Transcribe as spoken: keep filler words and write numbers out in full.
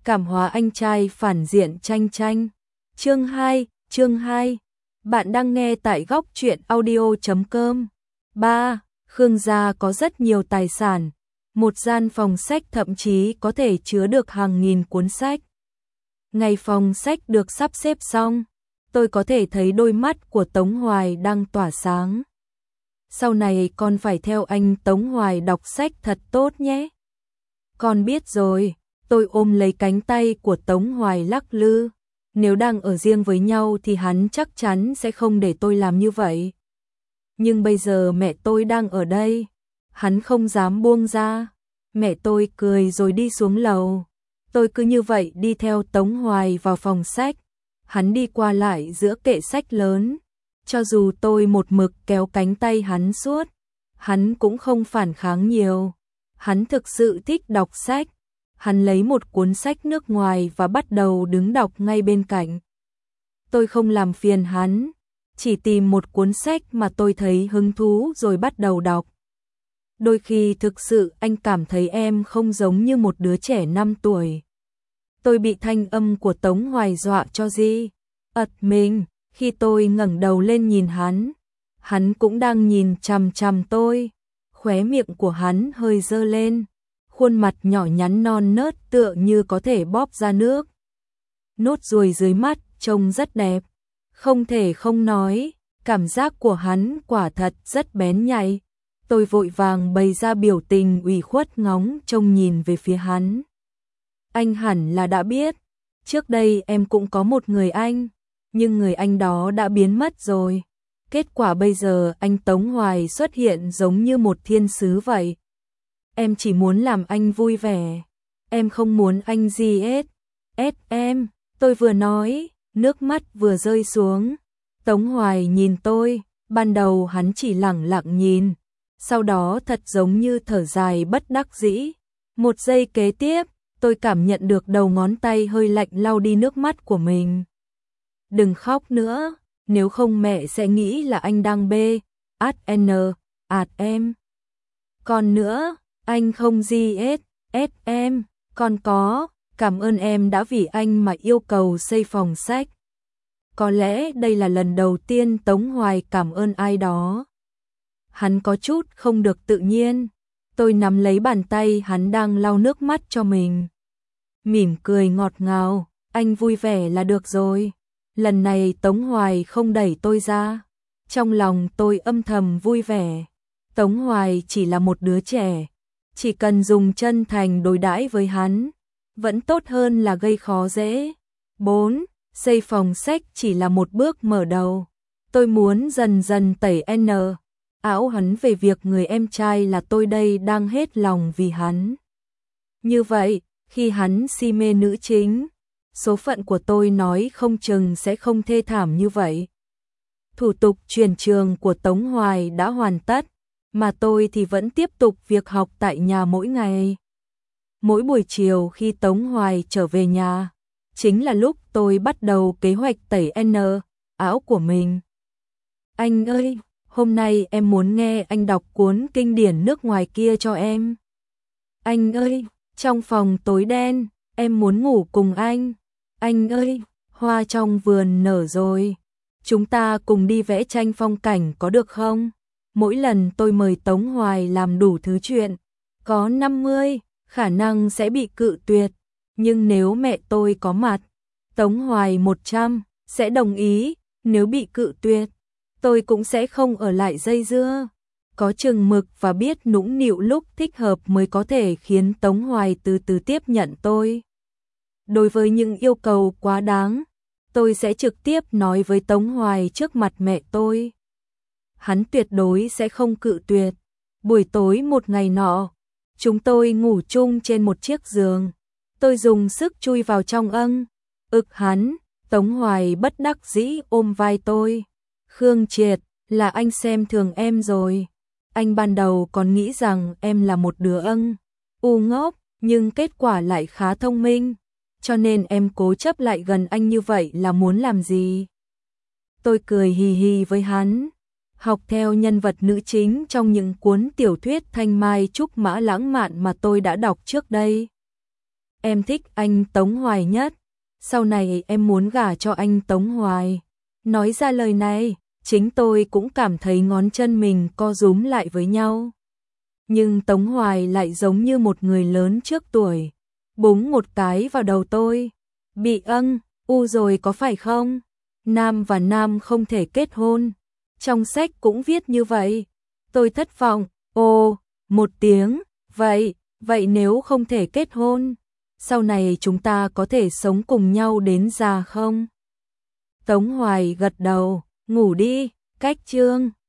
Cảm hóa anh trai phản diện Tranh Tranh. Chương hai, chương hai. Bạn đang nghe tại góc truyện audio chấm com. ba. Khương gia có rất nhiều tài sản, một gian phòng sách thậm chí có thể chứa được hàng nghìn cuốn sách. Ngày phòng sách được sắp xếp xong, tôi có thể thấy đôi mắt của Tống Hoài đang tỏa sáng. Sau này con phải theo anh Tống Hoài đọc sách thật tốt nhé. Con biết rồi. Tôi ôm lấy cánh tay của Tống Hoài lắc lư. Nếu đang ở riêng với nhau thì hắn chắc chắn sẽ không để tôi làm như vậy. Nhưng bây giờ mẹ tôi đang ở đây, hắn không dám buông ra. Mẹ tôi cười rồi đi xuống lầu. Tôi cứ như vậy đi theo Tống Hoài vào phòng sách. Hắn đi qua lại giữa kệ sách lớn. Cho dù tôi một mực kéo cánh tay hắn suốt, hắn cũng không phản kháng nhiều. Hắn thực sự thích đọc sách. Hắn lấy một cuốn sách nước ngoài và bắt đầu đứng đọc ngay bên cạnh. Tôi không làm phiền hắn, chỉ tìm một cuốn sách mà tôi thấy hứng thú rồi bắt đầu đọc. Đôi khi thực sự anh cảm thấy em không giống như một đứa trẻ năm tuổi. Tôi bị thanh âm của Tống Hoài dọa cho gì. Ật mình, khi tôi ngẩng đầu lên nhìn hắn, hắn cũng đang nhìn chằm chằm tôi. Khóe miệng của hắn hơi dơ lên. Khuôn mặt nhỏ nhắn non nớt tựa như có thể bóp ra nước. Nốt ruồi dưới mắt trông rất đẹp. Không thể không nói, cảm giác của hắn quả thật rất bén nhạy. Tôi vội vàng bày ra biểu tình ủy khuất ngóng trông nhìn về phía hắn. Anh hẳn là đã biết, trước đây em cũng có một người anh, nhưng người anh đó đã biến mất rồi. Kết quả bây giờ anh Tống Hoài xuất hiện giống như một thiên sứ vậy. Em chỉ muốn làm anh vui vẻ. Em không muốn anh gì hết. Ết em, tôi vừa nói, nước mắt vừa rơi xuống. Tống Hoài nhìn tôi, ban đầu hắn chỉ lẳng lặng nhìn. Sau đó thật giống như thở dài bất đắc dĩ. Một giây kế tiếp, tôi cảm nhận được đầu ngón tay hơi lạnh lau đi nước mắt của mình. Đừng khóc nữa, nếu không mẹ sẽ nghĩ là anh đang bê, át n, ạt em. Còn nữa, anh không gì hết, ết em, còn có, cảm ơn em đã vì anh mà yêu cầu xây phòng sách. Có lẽ đây là lần đầu tiên Tống Hoài cảm ơn ai đó. Hắn có chút không được tự nhiên. Tôi nắm lấy bàn tay hắn đang lau nước mắt cho mình. Mỉm cười ngọt ngào, anh vui vẻ là được rồi. Lần này Tống Hoài không đẩy tôi ra. Trong lòng tôi âm thầm vui vẻ. Tống Hoài chỉ là một đứa trẻ. Chỉ cần dùng chân thành đối đãi với hắn, vẫn tốt hơn là gây khó dễ. bốn. Xây phòng sách chỉ là một bước mở đầu. Tôi muốn dần dần tẩy n, áo hắn về việc người em trai là tôi đây đang hết lòng vì hắn. Như vậy, khi hắn si mê nữ chính, số phận của tôi nói không chừng sẽ không thê thảm như vậy. Thủ tục chuyển trường của Tống Hoài đã hoàn tất, mà tôi thì vẫn tiếp tục việc học tại nhà mỗi ngày. Mỗi buổi chiều khi Tống Hoài trở về nhà, chính là lúc tôi bắt đầu kế hoạch tẩy n, áo của mình. Anh ơi, hôm nay em muốn nghe anh đọc cuốn kinh điển nước ngoài kia cho em. Anh ơi, trong phòng tối đen, em muốn ngủ cùng anh. Anh ơi, hoa trong vườn nở rồi. Chúng ta cùng đi vẽ tranh phong cảnh có được không? Mỗi lần tôi mời Tống Hoài làm đủ thứ chuyện, có năm mươi, khả năng sẽ bị cự tuyệt. Nhưng nếu mẹ tôi có mặt, Tống Hoài một trăm, sẽ đồng ý. Nếu bị cự tuyệt, tôi cũng sẽ không ở lại dây dưa. Có chừng mực và biết nũng nịu lúc thích hợp mới có thể khiến Tống Hoài từ từ tiếp nhận tôi. Đối với những yêu cầu quá đáng, tôi sẽ trực tiếp nói với Tống Hoài trước mặt mẹ tôi. Hắn tuyệt đối sẽ không cự tuyệt. Buổi tối một ngày nọ, chúng tôi ngủ chung trên một chiếc giường. Tôi dùng sức chui vào trong âng, ực hắn. Tống Hoài bất đắc dĩ ôm vai tôi. Khương Triệt, là anh xem thường em rồi. Anh ban đầu còn nghĩ rằng em là một đứa âng, u ngốc, nhưng kết quả lại khá thông minh. Cho nên em cố chấp lại gần anh như vậy là muốn làm gì? Tôi cười hì hì với hắn. Học theo nhân vật nữ chính trong những cuốn tiểu thuyết thanh mai trúc mã lãng mạn mà tôi đã đọc trước đây. em thích anh Tống Hoài nhất, sau này em muốn gả cho anh Tống Hoài. Nói ra lời này, chính tôi cũng cảm thấy ngón chân mình co rúm lại với nhau. Nhưng Tống Hoài lại giống như một người lớn trước tuổi, búng một cái vào đầu tôi. Bị âng, u rồi có phải không? Nam và nam không thể kết hôn. Trong sách cũng viết như vậy. Tôi thất vọng, ồ, một tiếng, vậy, vậy nếu không thể kết hôn, sau này chúng ta có thể sống cùng nhau đến già không? Tống Hoài gật đầu, ngủ đi, cách chương.